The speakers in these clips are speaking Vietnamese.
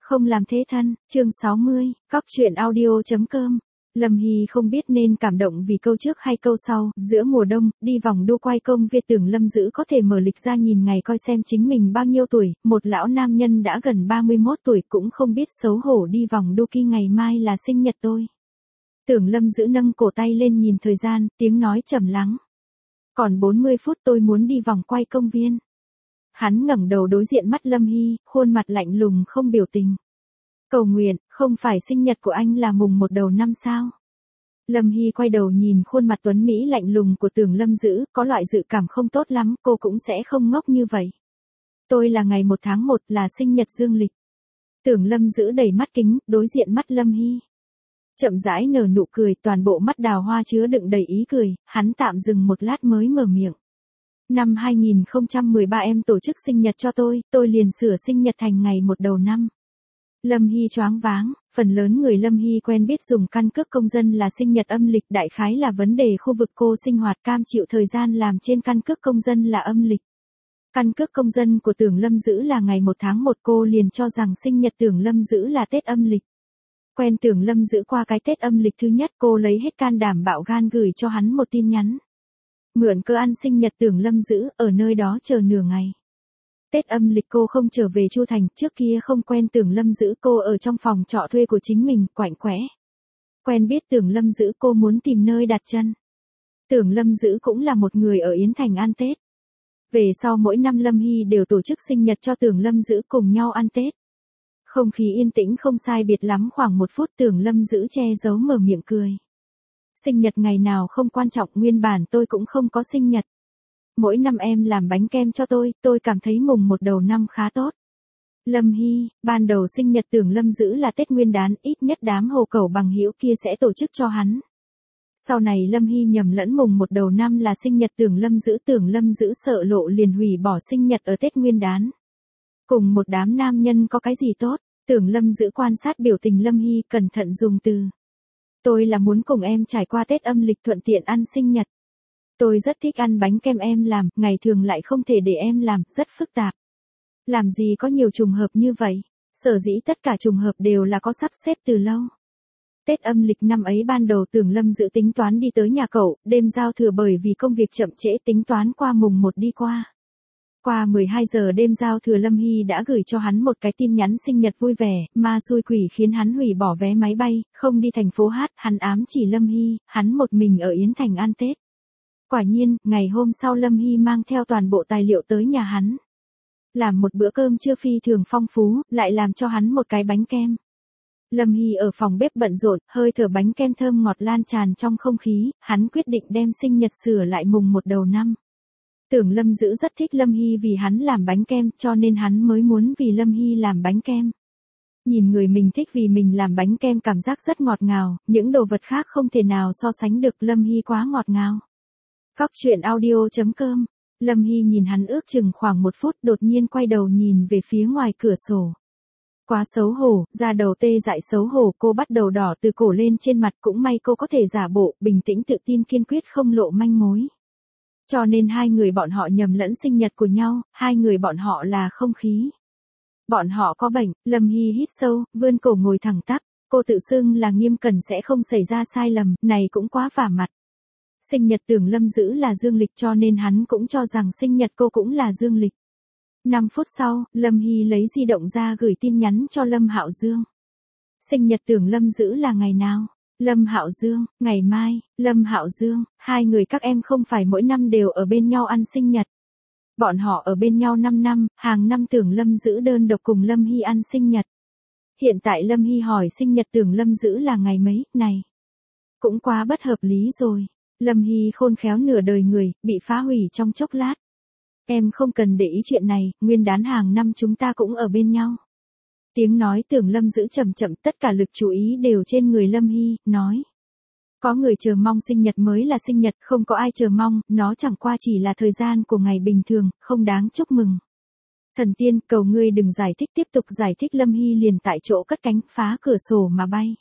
Không làm thế thân, chương 60, cóc truyện audio.com. Lâm Hy không biết nên cảm động vì câu trước hay câu sau, giữa mùa đông, đi vòng đu quay công viên Tưởng Lâm Dữ có thể mở lịch ra nhìn ngày coi xem chính mình bao nhiêu tuổi, một lão nam nhân đã gần 31 tuổi cũng không biết xấu hổ đi vòng đu khi ngày mai là sinh nhật tôi. Tưởng Lâm Dữ nâng cổ tay lên nhìn thời gian, tiếng nói trầm lắng. Còn 40 phút tôi muốn đi vòng quay công viên. Hắn ngẩng đầu đối diện mắt Lâm Hy, khuôn mặt lạnh lùng không biểu tình. Cầu nguyện, không phải sinh nhật của anh là mùng 1 đầu năm sao? Lâm Hy quay đầu nhìn khuôn mặt tuấn Mỹ lạnh lùng của Tưởng Lâm Dữ, có loại dự cảm không tốt lắm, cô cũng sẽ không ngốc như vậy. Tôi là ngày 1 tháng 1 là sinh nhật dương lịch. Tưởng Lâm Dữ đầy mắt kính, đối diện mắt Lâm Hy. Chậm rãi nở nụ cười, toàn bộ mắt đào hoa chứa đựng đầy ý cười, hắn tạm dừng một lát mới mở miệng. Năm 2013 em tổ chức sinh nhật cho tôi liền sửa sinh nhật thành ngày 1 đầu năm. Lâm Hy choáng váng, phần lớn người Lâm Hy quen biết dùng căn cước công dân là sinh nhật âm lịch, đại khái là vấn đề khu vực cô sinh hoạt cam chịu thời gian làm trên căn cước công dân là âm lịch. Căn cước công dân của Tưởng Lâm Dữ là ngày 1 tháng 1, cô liền cho rằng sinh nhật Tưởng Lâm Dữ là Tết âm lịch. Quen Tưởng Lâm Dữ qua cái Tết âm lịch thứ nhất, cô lấy hết can đảm bạo gan gửi cho hắn một tin nhắn. Mượn cớ ăn sinh nhật Tưởng Lâm Dữ, ở nơi đó chờ nửa ngày. Tết âm lịch cô không trở về Chu Thành, trước kia không quen Tưởng Lâm Dữ, cô ở trong phòng trọ thuê của chính mình, quạnh quẽ. Quen biết Tưởng Lâm Dữ, cô muốn tìm nơi đặt chân. Tưởng Lâm Dữ cũng là một người ở Yến Thành ăn Tết. Về sau mỗi năm Lâm Hy đều tổ chức sinh nhật cho Tưởng Lâm Dữ cùng nhau ăn Tết. Không khí yên tĩnh không sai biệt lắm, khoảng 1 phút Tưởng Lâm Dữ che giấu mở miệng cười. Sinh nhật ngày nào không quan trọng, nguyên bản tôi cũng không có sinh nhật. Mỗi năm em làm bánh kem cho tôi cảm thấy mùng 1 đầu năm khá tốt. Lâm Hy, ban đầu sinh nhật Tưởng Lâm Dữ là Tết Nguyên đán, ít nhất đám hồ cẩu bằng hữu kia sẽ tổ chức cho hắn. Sau này Lâm Hy nhầm lẫn mùng 1 đầu năm là sinh nhật Tưởng Lâm Dữ sợ lộ liền hủy bỏ sinh nhật ở Tết Nguyên đán. Cùng một đám nam nhân có cái gì tốt, Tưởng Lâm Dữ quan sát biểu tình Lâm Hy, cẩn thận dùng từ. Tôi là muốn cùng em trải qua Tết âm lịch thuận tiện ăn sinh nhật. Tôi rất thích ăn bánh kem em làm, ngày thường lại không thể để em làm, rất phức tạp. Làm gì có nhiều trùng hợp như vậy, sở dĩ tất cả trùng hợp đều là có sắp xếp từ lâu. Tết âm lịch năm ấy ban đầu Tưởng Lâm Dữ tính toán đi tới nhà cậu, đêm giao thừa bởi vì công việc chậm trễ tính toán qua mùng 1 đi qua. Qua 12 giờ đêm giao thừa Lâm Hy đã gửi cho hắn một cái tin nhắn sinh nhật vui vẻ, ma xui quỷ khiến hắn hủy bỏ vé máy bay, không đi thành phố hát, hắn ám chỉ Lâm Hy, hắn một mình ở Yến Thành ăn Tết. Quả nhiên, ngày hôm sau Lâm Hy mang theo toàn bộ tài liệu tới nhà hắn. Làm một bữa cơm trưa phi thường phong phú, lại làm cho hắn một cái bánh kem. Lâm Hy ở phòng bếp bận rộn, hơi thở bánh kem thơm ngọt lan tràn trong không khí, hắn quyết định đem sinh nhật sửa lại mùng 1 đầu năm. Tưởng Lâm Dữ rất thích Lâm Hy vì hắn làm bánh kem, cho nên hắn mới muốn vì Lâm Hy làm bánh kem. Nhìn người mình thích vì mình làm bánh kem cảm giác rất ngọt ngào, những đồ vật khác không thể nào so sánh được, Lâm Hy quá ngọt ngào. Cóc truyện audio.com. Lâm Hy nhìn hắn ước chừng khoảng 1 phút, đột nhiên quay đầu nhìn về phía ngoài cửa sổ. Quá xấu hổ, da đầu tê dại xấu hổ, cô bắt đầu đỏ từ cổ lên trên mặt, cũng may cô có thể giả bộ, bình tĩnh tự tin kiên quyết không lộ manh mối. Cho nên hai người bọn họ nhầm lẫn sinh nhật của nhau, hai người bọn họ là không khí. Bọn họ có bệnh, Lâm Hy hít sâu, vươn cổ ngồi thẳng tắp, cô tự xưng là nghiêm cẩn sẽ không xảy ra sai lầm, này cũng quá vả mặt. Sinh nhật Tưởng Lâm Dữ là dương lịch cho nên hắn cũng cho rằng sinh nhật cô cũng là dương lịch. 5 phút sau, Lâm Hy lấy di động ra gửi tin nhắn cho Lâm Hạo Dương. Sinh nhật Tưởng Lâm Dữ là ngày nào? Lâm Hạo Dương, ngày mai. Lâm Hạo Dương, hai người các em không phải mỗi năm đều ở bên nhau ăn sinh nhật. Bọn họ ở bên nhau 5 năm, hàng năm Tưởng Lâm Dữ đơn độc cùng Lâm Hy ăn sinh nhật. Hiện tại Lâm Hy hỏi sinh nhật Tưởng Lâm Dữ là ngày mấy, này. Cũng quá bất hợp lý rồi. Lâm Hy khôn khéo nửa đời người, bị phá hủy trong chốc lát. Em không cần để ý chuyện này, nguyên đán hàng năm chúng ta cũng ở bên nhau. Tiếng nói Tưởng Lâm Dữ chậm chậm, tất cả lực chú ý đều trên người Lâm Hy, nói. Có người chờ mong sinh nhật mới là sinh nhật, không có ai chờ mong, nó chẳng qua chỉ là thời gian của ngày bình thường, không đáng chúc mừng. Thần tiên, cầu ngươi đừng giải thích, tiếp tục giải thích. Lâm Hy liền tại chỗ cất cánh, phá cửa sổ mà bay.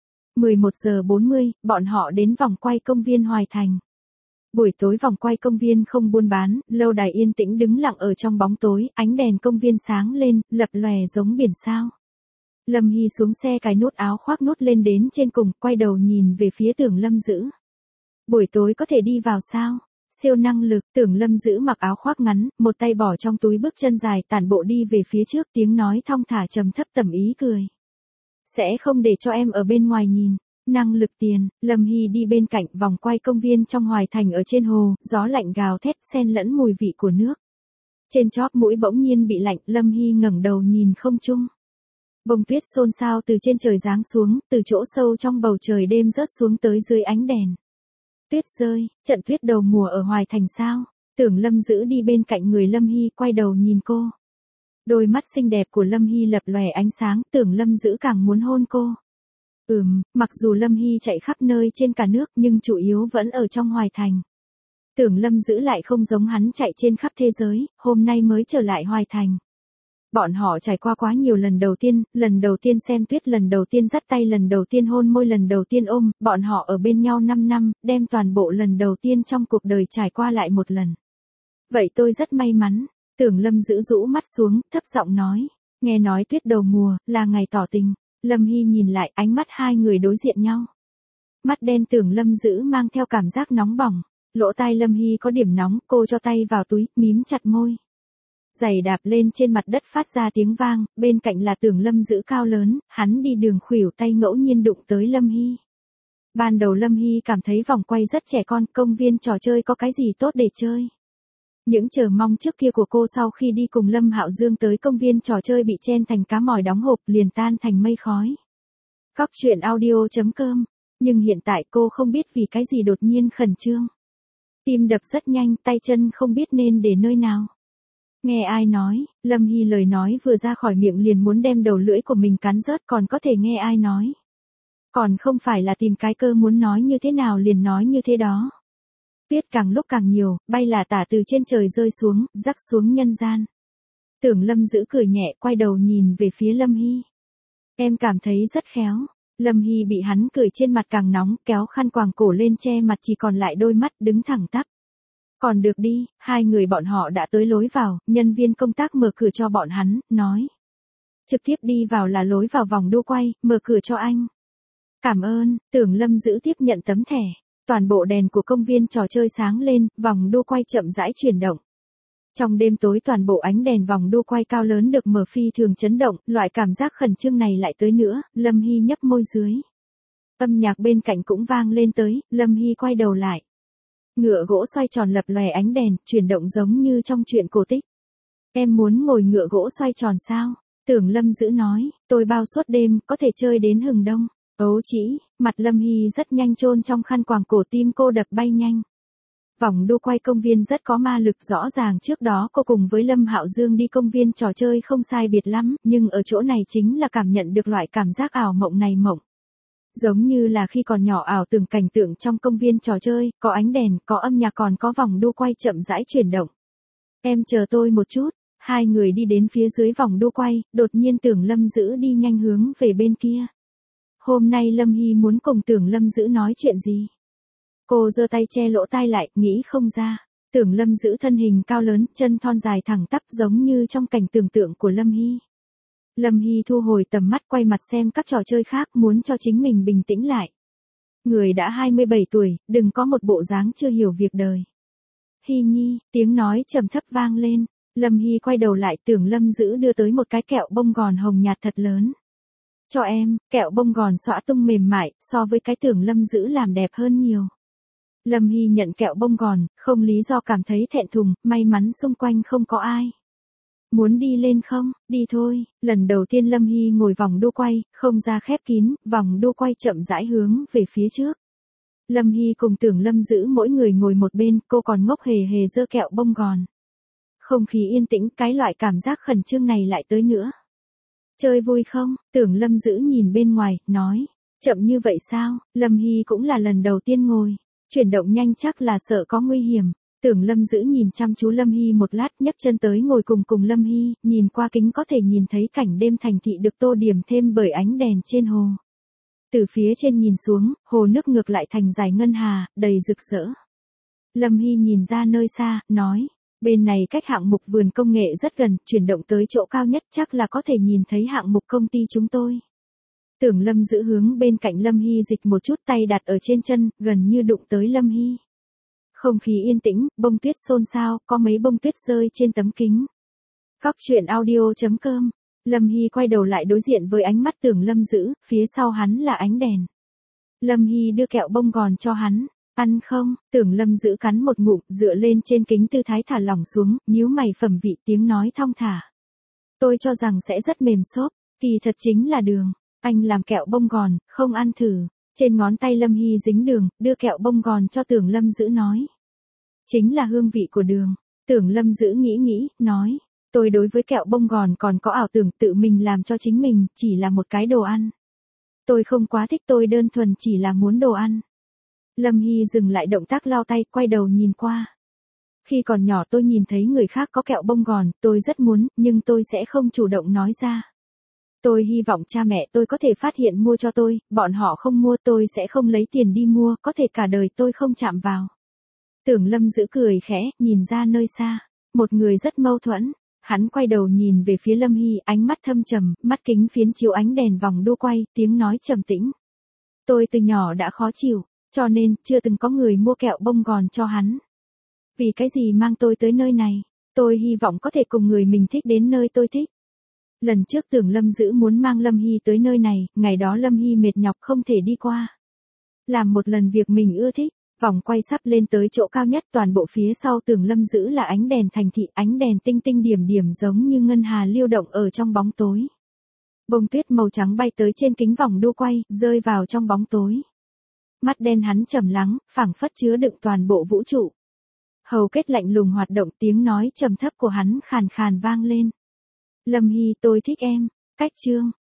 11 giờ 40, bọn họ đến vòng quay công viên Hoài Thành. Buổi tối vòng quay công viên không buôn bán, lâu đài yên tĩnh đứng lặng ở trong bóng tối, ánh đèn công viên sáng lên, lập lòe giống biển sao. Lâm Hy xuống xe cài nút áo khoác nút lên đến trên cùng, quay đầu nhìn về phía Tưởng Lâm Dữ. Buổi tối có thể đi vào sao? Siêu năng lực. Tưởng Lâm Dữ mặc áo khoác ngắn, một tay bỏ trong túi, bước chân dài tản bộ đi về phía trước, tiếng nói thong thả trầm thấp tẩm ý cười. Sẽ không để cho em ở bên ngoài nhìn. Năng lực tiền. Lâm Hy đi bên cạnh vòng quay công viên trong Hoài Thành, ở trên hồ, gió lạnh gào thét xen lẫn mùi vị của nước. Trên chóp mũi bỗng nhiên bị lạnh, Lâm Hy ngẩng đầu nhìn không trung. Bông tuyết xôn xao từ trên trời giáng xuống, từ chỗ sâu trong bầu trời đêm rớt xuống tới dưới ánh đèn. Tuyết rơi, trận tuyết đầu mùa ở Hoài Thành sao? Tưởng Lâm Dữ đi bên cạnh người Lâm Hy, quay đầu nhìn cô. Đôi mắt xinh đẹp của Lâm Hy lập lòe ánh sáng, Tưởng Lâm Dữ càng muốn hôn cô. Mặc dù Lâm Hy chạy khắp nơi trên cả nước nhưng chủ yếu vẫn ở trong Hoài Thành. Tưởng Lâm Dữ lại không giống hắn chạy trên khắp thế giới, hôm nay mới trở lại Hoài Thành. Bọn họ trải qua quá nhiều lần đầu tiên xem tuyết, lần đầu tiên dắt tay, lần đầu tiên hôn môi, lần đầu tiên ôm, bọn họ ở bên nhau 5 năm, đem toàn bộ lần đầu tiên trong cuộc đời trải qua lại một lần. Vậy tôi rất may mắn. Tưởng Lâm Dữ rũ mắt xuống, thấp giọng nói, nghe nói tuyết đầu mùa là ngày tỏ tình. Lâm Hy nhìn lại, ánh mắt hai người đối diện nhau. Mắt đen Tưởng Lâm Dữ mang theo cảm giác nóng bỏng, lỗ tai Lâm Hy có điểm nóng, cô cho tay vào túi, mím chặt môi. Giày đạp lên trên mặt đất phát ra tiếng vang, bên cạnh là Tưởng Lâm Dữ cao lớn, hắn đi đường khuỷu tay ngẫu nhiên đụng tới Lâm Hy. Ban đầu Lâm Hy cảm thấy vòng quay rất trẻ con, công viên trò chơi có cái gì tốt để chơi. Những chờ mong trước kia của cô sau khi đi cùng Lâm Hạo Dương tới công viên trò chơi bị chen thành cá mòi đóng hộp, liền tan thành mây khói. Cóc truyện audio.com. Nhưng hiện tại cô không biết vì cái gì đột nhiên khẩn trương. Tim đập rất nhanh, tay chân không biết nên để nơi nào. Nghe ai nói, Lâm Hy lời nói vừa ra khỏi miệng liền muốn đem đầu lưỡi của mình cắn rớt, còn có thể nghe ai nói. Còn không phải là tìm cái cơ muốn nói như thế nào liền nói như thế đó. Tuyết càng lúc càng nhiều, bay là tả từ trên trời rơi xuống, rắc xuống nhân gian. Tưởng Lâm Dữ cười nhẹ, quay đầu nhìn về phía Lâm Hy. Em cảm thấy rất khéo. Lâm Hy bị hắn cười trên mặt càng nóng, kéo khăn quàng cổ lên che mặt, chỉ còn lại đôi mắt đứng thẳng tắp. Còn được đi, hai người bọn họ đã tới lối vào, nhân viên công tác mở cửa cho bọn hắn, nói. Trực tiếp đi vào là lối vào vòng đua quay, mở cửa cho anh. Cảm ơn. Tưởng Lâm Dữ tiếp nhận tấm thẻ. Toàn bộ đèn của công viên trò chơi sáng lên, vòng đua quay chậm rãi chuyển động. Trong đêm tối toàn bộ ánh đèn vòng đua quay cao lớn được mở phi thường chấn động, loại cảm giác khẩn trương này lại tới nữa, Lâm Hy nhấp môi dưới. Âm nhạc bên cạnh cũng vang lên tới, Lâm Hy quay đầu lại. Ngựa gỗ xoay tròn lập lòe ánh đèn, chuyển động giống như trong truyện cổ tích. Em muốn ngồi ngựa gỗ xoay tròn sao? Tưởng Lâm Dữ nói, tôi bao suốt đêm, có thể chơi đến hừng đông. Ấu chỉ, mặt Lâm Hy rất nhanh chôn trong khăn quàng cổ, tim cô đập bay nhanh. Vòng đua quay công viên rất có ma lực, rõ ràng trước đó cô cùng với Lâm Hạo Dương đi công viên trò chơi không sai biệt lắm, nhưng ở chỗ này chính là cảm nhận được loại cảm giác ảo mộng này mộng. Giống như là khi còn nhỏ ảo tưởng cảnh tượng trong công viên trò chơi, có ánh đèn, có âm nhạc, còn có vòng đua quay chậm rãi chuyển động. Em chờ tôi một chút. Hai người đi đến phía dưới vòng đua quay, đột nhiên Tưởng Lâm Dữ đi nhanh hướng về bên kia. Hôm nay Lâm Hy muốn cùng Tưởng Lâm Dữ nói chuyện gì? Cô giơ tay che lỗ tai lại, nghĩ không ra. Tưởng Lâm Dữ thân hình cao lớn, chân thon dài thẳng tắp giống như trong cảnh tưởng tượng của Lâm Hy. Lâm Hy thu hồi tầm mắt, quay mặt xem các trò chơi khác, muốn cho chính mình bình tĩnh lại. Người đã 27 tuổi, đừng có một bộ dáng chưa hiểu việc đời. Hy Nhi, tiếng nói trầm thấp vang lên. Lâm Hy quay đầu lại, Tưởng Lâm Dữ đưa tới một cái kẹo bông gòn hồng nhạt thật lớn. Cho em. Kẹo bông gòn xõa tung mềm mại, so với cái Tưởng Lâm Dữ làm đẹp hơn nhiều. Lâm Hy nhận kẹo bông gòn, không lý do cảm thấy thẹn thùng, may mắn xung quanh không có ai. Muốn đi lên không? Đi thôi. Lần đầu tiên Lâm Hy ngồi vòng đua quay, không gian khép kín, vòng đua quay chậm rãi hướng về phía trước. Lâm Hy cùng Tưởng Lâm Dữ mỗi người ngồi một bên, cô còn ngốc hề hề giơ kẹo bông gòn. Không khí yên tĩnh, cái loại cảm giác khẩn trương này lại tới nữa. Chơi vui không? Tưởng Lâm Dữ nhìn bên ngoài, nói. Chậm như vậy sao? Lâm Hy cũng là lần đầu tiên ngồi. Chuyển động nhanh chắc là sợ có nguy hiểm. Tưởng Lâm Dữ nhìn chăm chú Lâm Hy một lát, nhấc chân tới ngồi cùng Lâm Hy, nhìn qua kính có thể nhìn thấy cảnh đêm thành thị được tô điểm thêm bởi ánh đèn trên hồ. Từ phía trên nhìn xuống, hồ nước ngược lại thành dải ngân hà, đầy rực rỡ. Lâm Hy nhìn ra nơi xa, nói. Bên này cách hạng mục vườn công nghệ rất gần, chuyển động tới chỗ cao nhất chắc là có thể nhìn thấy hạng mục công ty chúng tôi. Tưởng Lâm giữ hướng bên cạnh Lâm Hy dịch một chút, tay đặt ở trên chân, gần như đụng tới Lâm Hy. Không khí yên tĩnh, bông tuyết xôn xao, có mấy bông tuyết rơi trên tấm kính. Cóc truyện audio.com. Lâm Hy quay đầu lại đối diện với ánh mắt Tưởng Lâm giữ, phía sau hắn là ánh đèn. Lâm Hy đưa kẹo bông gòn cho hắn. Ăn không? Tưởng Lâm giữ cắn một ngụm, dựa lên trên kính tư thái thả lỏng xuống, nhíu mày phẩm vị, tiếng nói thong thả. Tôi cho rằng sẽ rất mềm xốp, kỳ thật chính là đường. Anh làm kẹo bông gòn, không ăn thử. Trên ngón tay Lâm Hy dính đường, đưa kẹo bông gòn cho Tưởng Lâm giữ nói. Chính là hương vị của đường. Tưởng Lâm giữ nghĩ, nói. Tôi đối với kẹo bông gòn còn có ảo tưởng tự mình làm cho chính mình, chỉ là một cái đồ ăn. Tôi không quá thích, tôi đơn thuần chỉ là muốn đồ ăn. Lâm Hy dừng lại động tác lau tay, quay đầu nhìn qua. Khi còn nhỏ tôi nhìn thấy người khác có kẹo bông gòn, tôi rất muốn, nhưng tôi sẽ không chủ động nói ra. Tôi hy vọng cha mẹ tôi có thể phát hiện mua cho tôi, bọn họ không mua tôi sẽ không lấy tiền đi mua, có thể cả đời tôi không chạm vào. Tưởng Lâm giữ cười khẽ, nhìn ra nơi xa. Một người rất mâu thuẫn. Hắn quay đầu nhìn về phía Lâm Hy, ánh mắt thâm trầm, mắt kính phiến chiếu ánh đèn vòng đua quay, tiếng nói trầm tĩnh. Tôi từ nhỏ đã khó chịu, cho nên chưa từng có người mua kẹo bông gòn cho hắn. Vì cái gì mang tôi tới nơi này? Tôi hy vọng có thể cùng người mình thích đến nơi tôi thích. Lần trước Tưởng Lâm giữ muốn mang Lâm Hy tới nơi này, ngày đó Lâm Hy mệt nhọc không thể đi qua. Làm một lần việc mình ưa thích. Vòng quay sắp lên tới chỗ cao nhất, toàn bộ phía sau Tưởng Lâm giữ là ánh đèn thành thị, ánh đèn tinh tinh điểm điểm giống như ngân hà lưu động ở trong bóng tối. Bông tuyết màu trắng bay tới trên kính vòng đua quay, rơi vào trong bóng tối. Mắt đen hắn trầm lắng, phảng phất chứa đựng toàn bộ vũ trụ. Hầu kết lạnh lùng hoạt động, tiếng nói trầm thấp của hắn khàn khàn vang lên. Lâm Hy, tôi thích em. Cách chương.